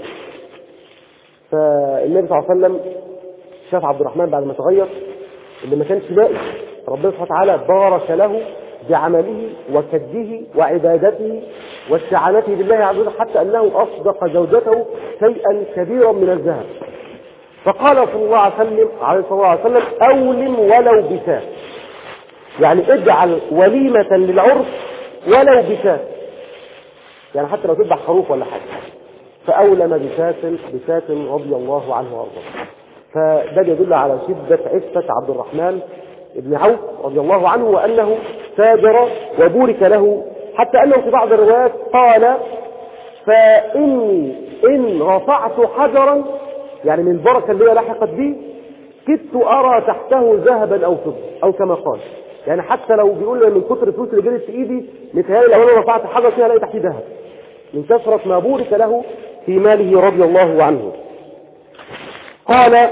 فالنبي صلى الله عليه وسلم شاف عبد الرحمن بعد ما تغير اللي ما كانش لاقي، ربنا سبحانه وتعالى بارك له بعمله وكده وعبادته واستعانته بالله عز وجل، حتى انه اصدق زوجته شيئا كبيرا من الذهب. فقال صلى الله عليه وسلم عليه صلى الله عليه وسلم اولم ولو بشاة، يعني اجعل وليمة للعرس ولو بشاة، يعني حتى لو تذبح خروف ولا حاجة. فأولم بشاة بشاة رضي الله عنه وارضاه. فده يدل على شدة عفة عبد الرحمن بن عوف رضي الله عنه، وأنه تاجر وبورك له، حتى أنه في بعض الروايات قال فإني إن رفعت حجرا، يعني من البركة اللي هي لحقت بي، كدت أرى تحته ذهبا أو فضة، أو كما قال. يعني حتى لو بيقول لي من كتر الفلوس اللي جرت في إيدي متهيألي لو أنا رفعت حجر فيها ألاقي تحتيه ذهب، من كثرة ما بورك له في ماله رضي الله عنه. قال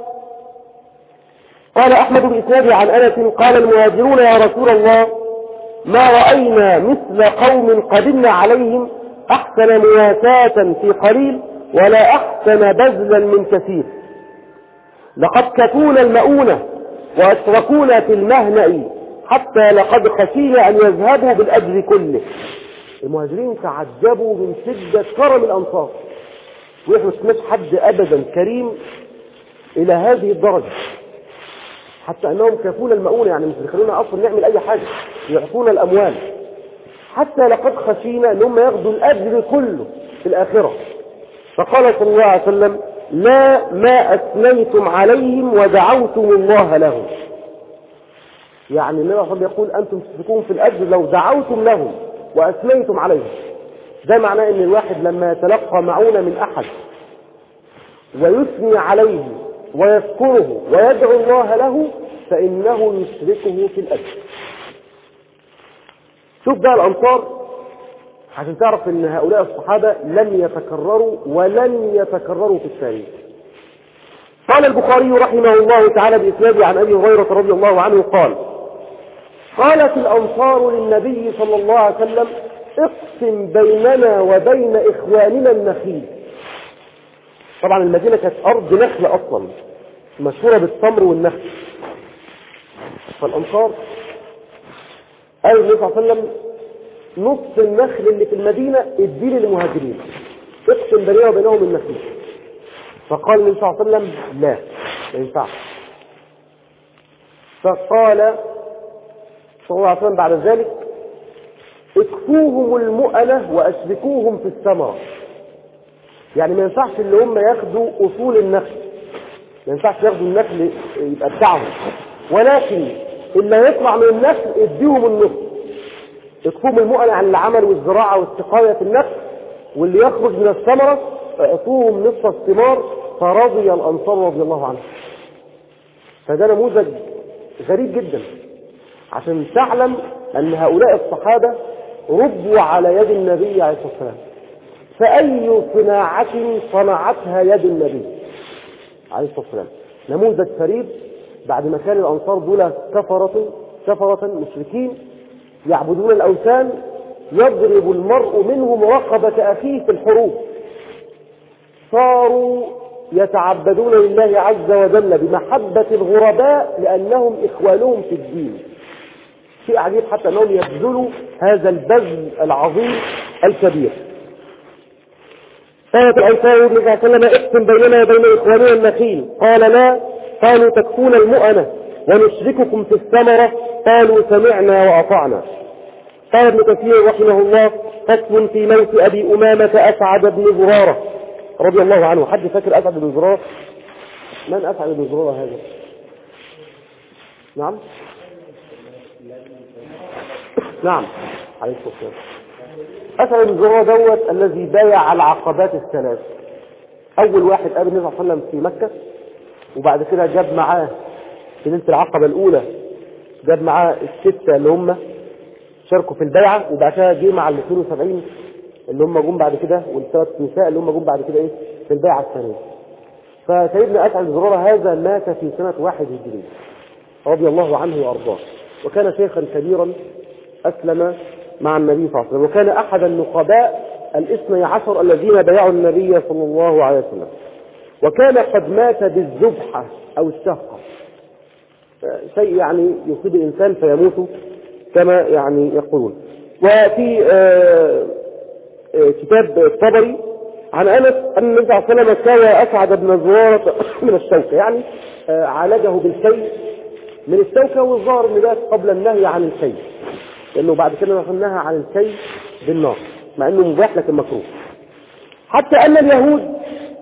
قال أحمد بإسناده عن أنس قال المهاجرون يا رسول الله ما رأينا مثل قوم قدمنا عليهم أحسن مواساة في قليل ولا أحسن بذلا من كثير، لقد كفونا المؤونة وأتركونا في المهنأ حتى لقد خشينا أن يذهبوا بالأجر كله. المهاجرين تعجبوا من شدة كرم الأنصار، وإحنا مش حد أبدا كريم إلى هذه الدرجة، حتى أنهم كفونا المؤونة، يعني مش بيخلونا أصلا نعمل أي حاجة، يعطونا الأموال، حتى لقد خشينا أنهم ياخذوا الأجر كله في الآخرة. فقال صلى الله عليه وسلم لا ما أثنيتم عليهم ودعوتم الله لهم. يعني النبي صلى الله عليه وسلم يقول أنتم تشركون في الأجر لو دعوتم لهم وأثنيتم عليهم. ده معناه أن الواحد لما يتلقى معونة من أحد ويثني عليه ويذكره ويدعو الله له فإنه يشركه في الأجر. شوف بقى الأنصار عشان تعرف أن هؤلاء الصحابة لم يتكرروا ولن يتكرروا في التاريخ. قال البخاري رحمه الله تعالى بإسناده عن أبي هريرة رضي الله عنه قال قالت الأنصار للنبي صلى الله عليه وسلم اقسم بيننا وبين إخواننا النخيل. طبعا المدينة كانت أرض نخل أصلا مشهورة بالتمر والنخل، فالأنصار قال النبي صلى الله عليه وسلم نص النخل اللي في المدينة اديه للمهاجرين، اقسم بيننا وبينهم النخيل. فقال النبي صلى الله عليه وسلم لا ما ينفعش. فقال صلى الله عليه وسلم بعد ذلك اكفوهم المؤنة واشركوهم في الثمرة. يعني ما ينفعش اللي هم ياخدوا اصول النخل، ما ينفعش ياخدوا النخل يبقى بتاعهم، ولكن اللي يطلع من النخل اديهم النصف. اكفوهم المؤنة عن العمل والزراعة والسقاية في النخل، واللي يخرج من الثمرة اعطوهم نصف الثمار. فرضي الأنصار رضي الله عنهم. فده نموذج غريب جدا عشان تعلم أن هؤلاء الصحابة ربوا على يد النبي عليه الصلاة والسلام. فأي صناعة صنعتها يد النبي عليه الصلاة والسلام. نموذج فريد بعد ما كان الأنصار دول كفرة كفرة مشركين يعبدون الأوثان، يضرب المرء منهم رقبة أخيه في الحروب، صاروا يتعبدون لله عز وجل بمحبة الغرباء لأنهم إخوانهم في الدين. شيء عجيب حتى أنهم يبذلوا هذا البذل العظيم الكبير. قالت الأنصار النبي صلى الله عليه وسلم اقسم بيننا وبين إخواننا النخيل. قال لا. قالوا تكفون المؤنة ونشرككم في الثمرة. قالوا سمعنا وأطعنا. قال ابن كثير رحمه الله فصل في موت أبي أمامة أسعد بن زرارة رضي الله عنه. حد فاكر أسعد بن زرارة؟ من أسعد بن زرارة هذا؟ نعم نعم عليه الصلاة والسلام. أسعد بن زرارة دوت الذي بايع العقبات الثلاث. أول واحد قابل النبي صلى الله عليه وسلم في مكة، وبعد كده جاب معاه في ليلة العقبة الأولى جاب معاه الستة اللي هم شاركوا في البيعة، وبعد كده جه مع ال اثنين وسبعين اللي هم جم بعد كده، والثلاث نساء اللي هم جم بعد كده ايه في البيعة الثانية. فسيدنا أسعد بن زرارة هذا مات في سنة واحد هجري رضي الله عنه وأرضاه، وكان شيخا كبيرا أسلم مع النبي صلى الله عليه وسلم، وكان أحد النقباء الاثني عشر الذين بايعوا النبي صلى الله عليه وسلم، وكان قد مات بالذبحة أو الشهقة، شيء يعني يصيب الإنسان فيموت كما يعني يقولون. وفي آه آه كتاب الطبري عن أنس أن النبي صلى الله عليه وسلم كان أسعد بن زرارة من الشوكة، يعني آه عالجه بالشيء من الشوكة، والظاهر ان ده قبل النهي عن الشيء، لأنه بعد كده نهى عن الشيء بالنار مع أنه مباح لكن مكروه. حتى أن اليهود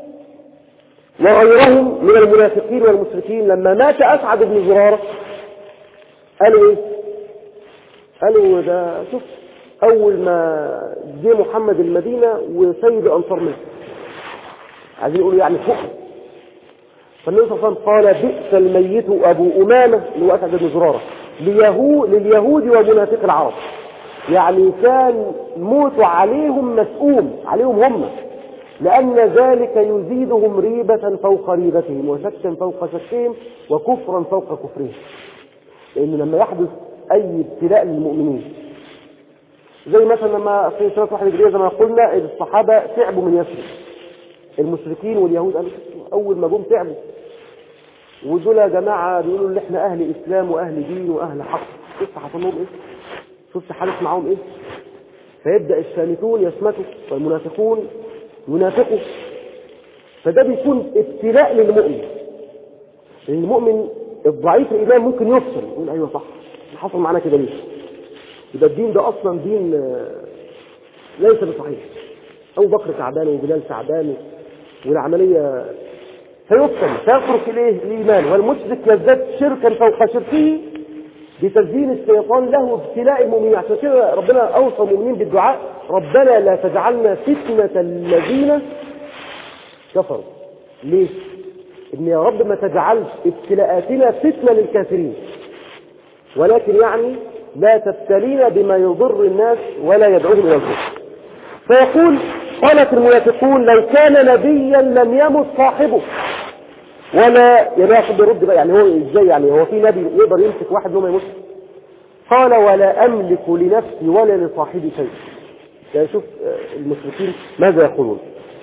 وغيرهم من المنافقين والمشركين لما مات أسعد بن زرارة قالوا إيه؟ قالوا ده شوف أول ما جه محمد المدينة وسيد أنصار مصر عايزين يقولوا يعني فوق. فالنبي صلى الله عليه وسلم قال بئس الميت أبو أمامة اللي هو أسعد بن زرارة لليهود ومنافق العرب. يعني كان موت عليهم مسؤوم عليهم هم، لأن ذلك يزيدهم ريبة فوق ريبتهم وشكا فوق شكهم وكفرا فوق كفرهم. لأن لما يحدث أي ابتلاء للمؤمنين زي مثلا لما في سنة واحد هجرية زي ما قلنا الصحابة تعبوا من يثرب، المشركين واليهود قالوا أول ما جم تعبوا، ودول يا جماعة بيقولوا ان احنا أهل إسلام وأهل دين وأهل حق. شفت حصل لهم إيه؟ شفت حالف معهم إيه؟ فيبدأ الشامتون يشمتوا والمنافقون ينافقوا. فده بيكون ابتلاء للمؤمن. المؤمن الضعيف الإيمان ممكن يفصل يقول أيوة صح حصل معنا كده ليه؟ يبقى الدين ده أصلا دين ليس بصحيح. أبو بكر تعبان وبلال تعبان والعملية فيفصل فيترك إليه الإيمان، والمشرك يزداد شركا فوق شركه بتزيين الشيطان له ابتلاء المؤمنين. عشان كده ربنا أوصى المؤمنين بالدعاء ربنا لا تجعلنا فتنة الذين كفروا. ليه؟ إن يا رب ما تجعلش ابتلاءاتنا فتنة للكافرين، ولكن يعني لا تبتلينا بما يضر الناس ولا يدعوهم إلى الكفر. فيقول قالت المنافقون لو كان نبيا لم يمت صاحبه ولا يناقض يرد بقى. يعني هو ازاي يعني هو في نبي يقدر يمسك واحد انه ما يموتش؟ قال ولا املك لنفسي ولا لصاحبي شيء. يعني شوف المشركين ماذا يقولون.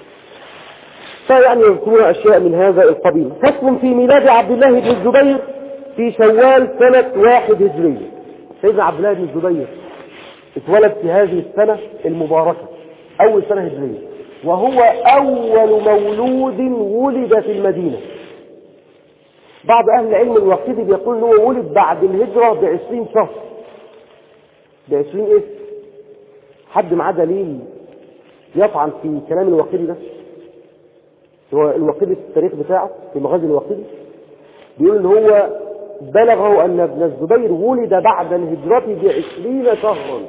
فيعني يذكرون اشياء من هذا القبيل. فصل في ميلاد عبد الله بن الزبير في شوال سنة واحد هجرية. سيدنا عبد الله بن الزبير اتولد في هذه السنة المباركة أول سنة هجرية، وهو أول مولود ولد في المدينة. بعض أهل العلم الوقيدي بيقول أنه ولد بعد الهجرة بعشرين شهر. بعشرين إيه؟ حد معاه دليل يطعن في كلام الوقيدي ده؟ هو الوقيدي في التاريخ بتاعه في مغازي الوقيدي بيقول أنه هو بلغه أن ابن الزبير ولد بعد الهجرة بعشرين شهرا.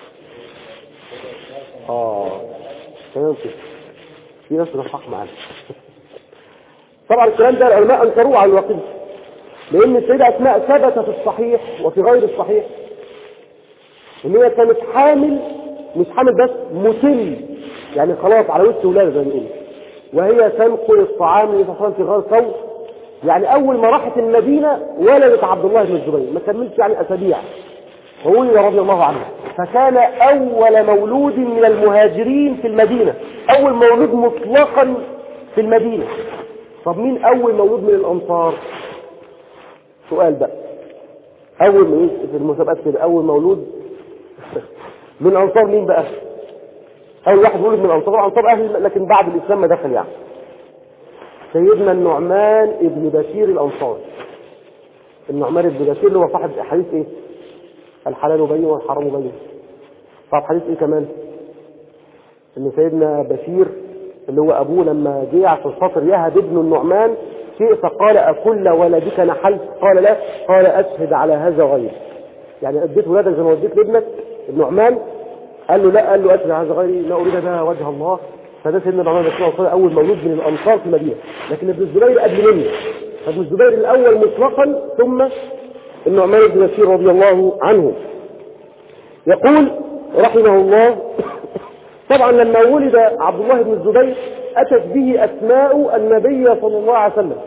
آه تمام كده، في ناس نصح معانا. طبعا الكلام ده العلماء انكروه على الوقيدي، لأن السيدة أسماء ثبت في الصحيح وفي غير الصحيح إن هي كانت حامل، مش حامل بس مسن، يعني خلاص على وش ولادة زي ما بيقولوا، وهي تنقل الطعام لتصل في غار ثور. يعني أول ما راحت المدينة ولدت عبد الله بن الزبير، ما كملش يعني أسابيع وولد رضي الله عنه. فكان أول مولود من المهاجرين في المدينة، أول مولود مطلقا في المدينة. طب مين أول مولود من الأنصار؟ سؤال بقى. أول مولود في المسابقات كده أول مولود من الأنصار مين بقى؟ أول واحد ولد من الأنصار، أنصار أهل لكن بعد الإسلام ما دخل يعني. سيدنا النعمان ابن بشير الأنصاري. النعمان ابن بشير اللي هو صاحب حديث إيه؟ الحلال بين والحرام بين. طب حديث إيه كمان؟ إن سيدنا بشير اللي هو أبوه لما جه عشان خاطر يهب ابن النعمان شيء فقال أكل ولدك نحلت؟ قال لا، قال أشهد على هذا غيري. يعني اديت ولادك زي ما اديت لابنك النعمان؟ قال له لا، قال له أشهد على هذا غيري لا أريد بها وجه الله. فده سيدنا النعمان بن بشير أول مولود من الأنصار في المدينة، لكن ابن الزبير قبل منه. فابن الزبير الأول مطلقا ثم النعمان بن بشير رضي الله عنه. يقول رحمه الله طبعا لما ولد عبد الله بن الزبير أتت به أسماء النبي صلى الله عليه وسلم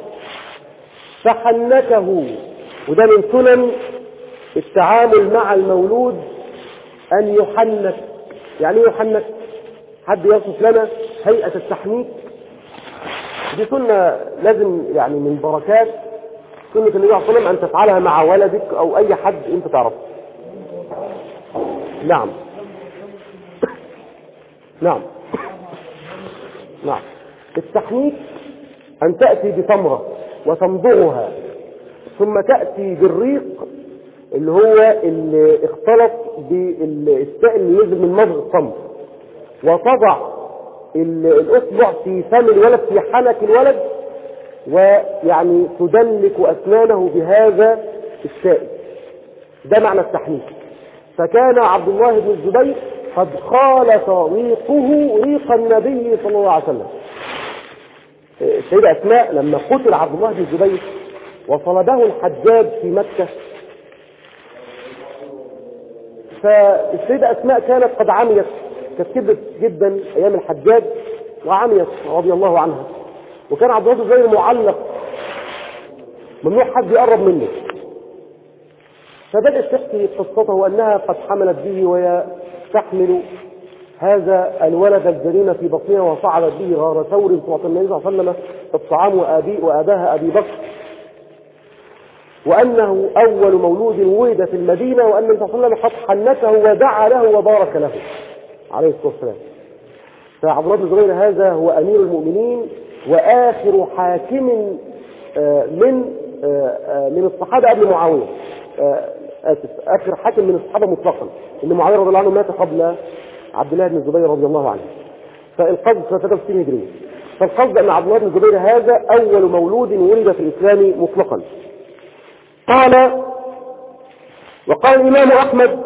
فحنكه. وده من سنن التعامل مع المولود أن يحنك. يعني يحنك؟ حد يصف لنا هيئة التحنيك؟ دي سنة لازم يعني من بركات سنة النبي صلى الله عليه وسلم أن تفعلها مع ولدك أو أي حد أنت تعرفه. نعم نعم نعم. التحنيك أن تأتي بتمرة وتمضغها ثم تأتي بالريق اللي هو اللي اختلط بالسائل اللي ينزل من مضغ التمر، وتضع الأصبع في فم الولد في حنك الولد، ويعني تدلك أسنانه بهذا السائل. ده معنى التحنيك. فكان عبد الله بن الزبير قد خالط ريقه ريق النبي صلى الله عليه وسلم. السيدة أسماء لما قتل عبد الله بن الزبير وصلبه الحجاج في مكة، فالسيدة أسماء كانت قد عميت، كانت كبرت جدا أيام الحجاج وعميت رضي الله عنها، وكان عبد الله بن الزبير معلق ممنوع حد يقرب منه. فبدأت تحكي قصته أنها قد حملت به وهي تحمل هذا الولد الجنين في بطنها وصعدت به غار ثور تعطي النبي صلى الله عليه وسلم الطعام وأبي وأباها أبي بكر، وأنه أول مولود ولد في المدينة، وأن النبي صلى الله عليه وسلم قد حنته ودعا له وبارك له عليه الصلاة والسلام. فعبد الله بن الزبير هذا هو أمير المؤمنين وآخر حاكم من من الصحابة قبل معاوية، آسف آخر حاكم من الصحابة مطلقا، إن معاوية رضي الله عنه مات قبل عبد الله بن الزبير رضي الله عنه. فالقصد سنة ثلاثة وستين هجرية. فالقصد أن عبد الله بن الزبير هذا أول مولود ولد في الإسلام مطلقا. قال وقال الإمام أحمد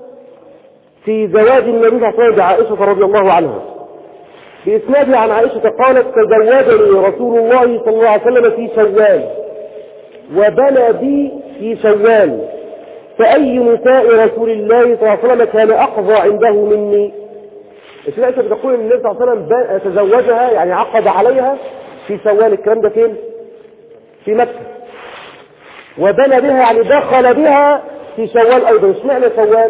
في زواج النبي صلى الله عليه وسلم بعائشة رضي الله عنها بإسناد عن عائشة قالت تزوجني رسول الله صلى الله عليه وسلم في شوال وبنى بي في شوال، فأي نساء رسول الله صلى الله عليه وسلم كان أقضى عنده مني. عائشة بتقول ان النبي صلى الله عليه وسلم تزوجها يعني عقد عليها في شوال، الكلام ده فين؟ في مكة. وبنى بها يعني دخل بها في شوال أيضا. اشمعنى شوال؟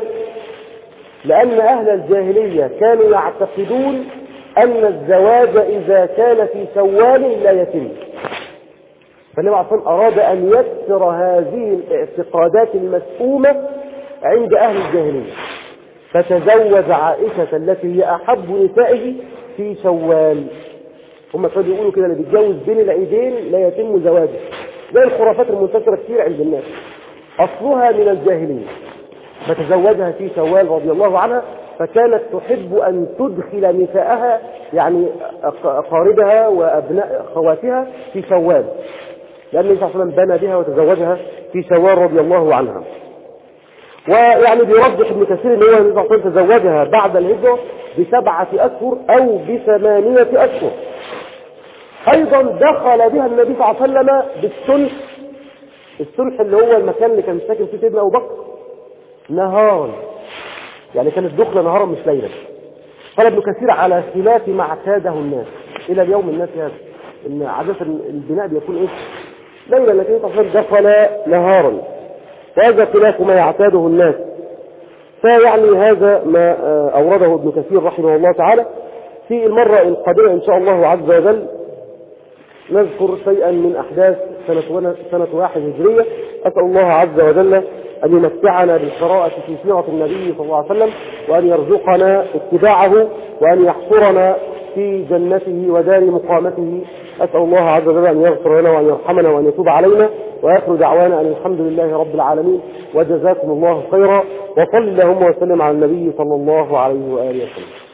لأن أهل الجاهلية كانوا يعتقدون أن الزواج إذا كان في شوال لا يتم، فالنبي عليه الصلاة والسلام أراد أن يكسر هذه الاعتقادات المسؤومة عند أهل الجاهلية، فتزوج عائشة التي هي أحب نسائه في شوال. هم كانوا يقولوا كده اللي بيتجوز بين العيدين لا يتم زواجه، زي الخرافات المنتشرة كثير عند الناس، أصلها من الجاهلية. فتزوجها في شوال رضي الله عنها، فكانت تحب أن تدخل نساءها يعني أقاربها وأبناء خواتها في شوال، لأن النبي صلى الله عليه وسلم بنى بها وتزوجها في شوال رضي الله عنها. ويعني بيرجح ابن كثير ان هو النبي صلى الله عليه وسلم تزوجها بعد الهجرة بسبعة أشهر أو بثمانية أشهر. أيضا دخل بها النبي صلى الله عليه وسلم بالسلح، السلح اللي هو المكان اللي كان ساكن فيه سيدنا أبو بكر، نهارا، يعني كانت دخلة نهارا مش ليلا. قال ابن كثير على خلاف ما اعتاده الناس إلى اليوم، الناس هذا إن عادة البناء بيكون إيه؟ ليلا، لكن النبي صلى الله عليه وسلم دخل نهارا، وهذا خلاف ما يعتاده الناس. فيعني هذا ما أورده ابن كثير رحمه الله تعالى. في المرة القادمة إن شاء الله عز وجل نذكر شيئا من أحداث سنة, سنة واحد هجرية. أسأل الله عز وجل أن يمتعنا بالقراءة في سيرة النبي صلى الله عليه وسلم، وأن يرزقنا اتباعه، وأن يحصرنا في جنته ودار مقامته. أسأل الله عز وجل أن يغفر لنا وأن يرحمنا وأن يتوب علينا، وآخر دعوانا أن الحمد لله رب العالمين، وجزاكم الله خيرا، وصل اللهم وسلم على النبي صلى الله عليه وآله وسلم.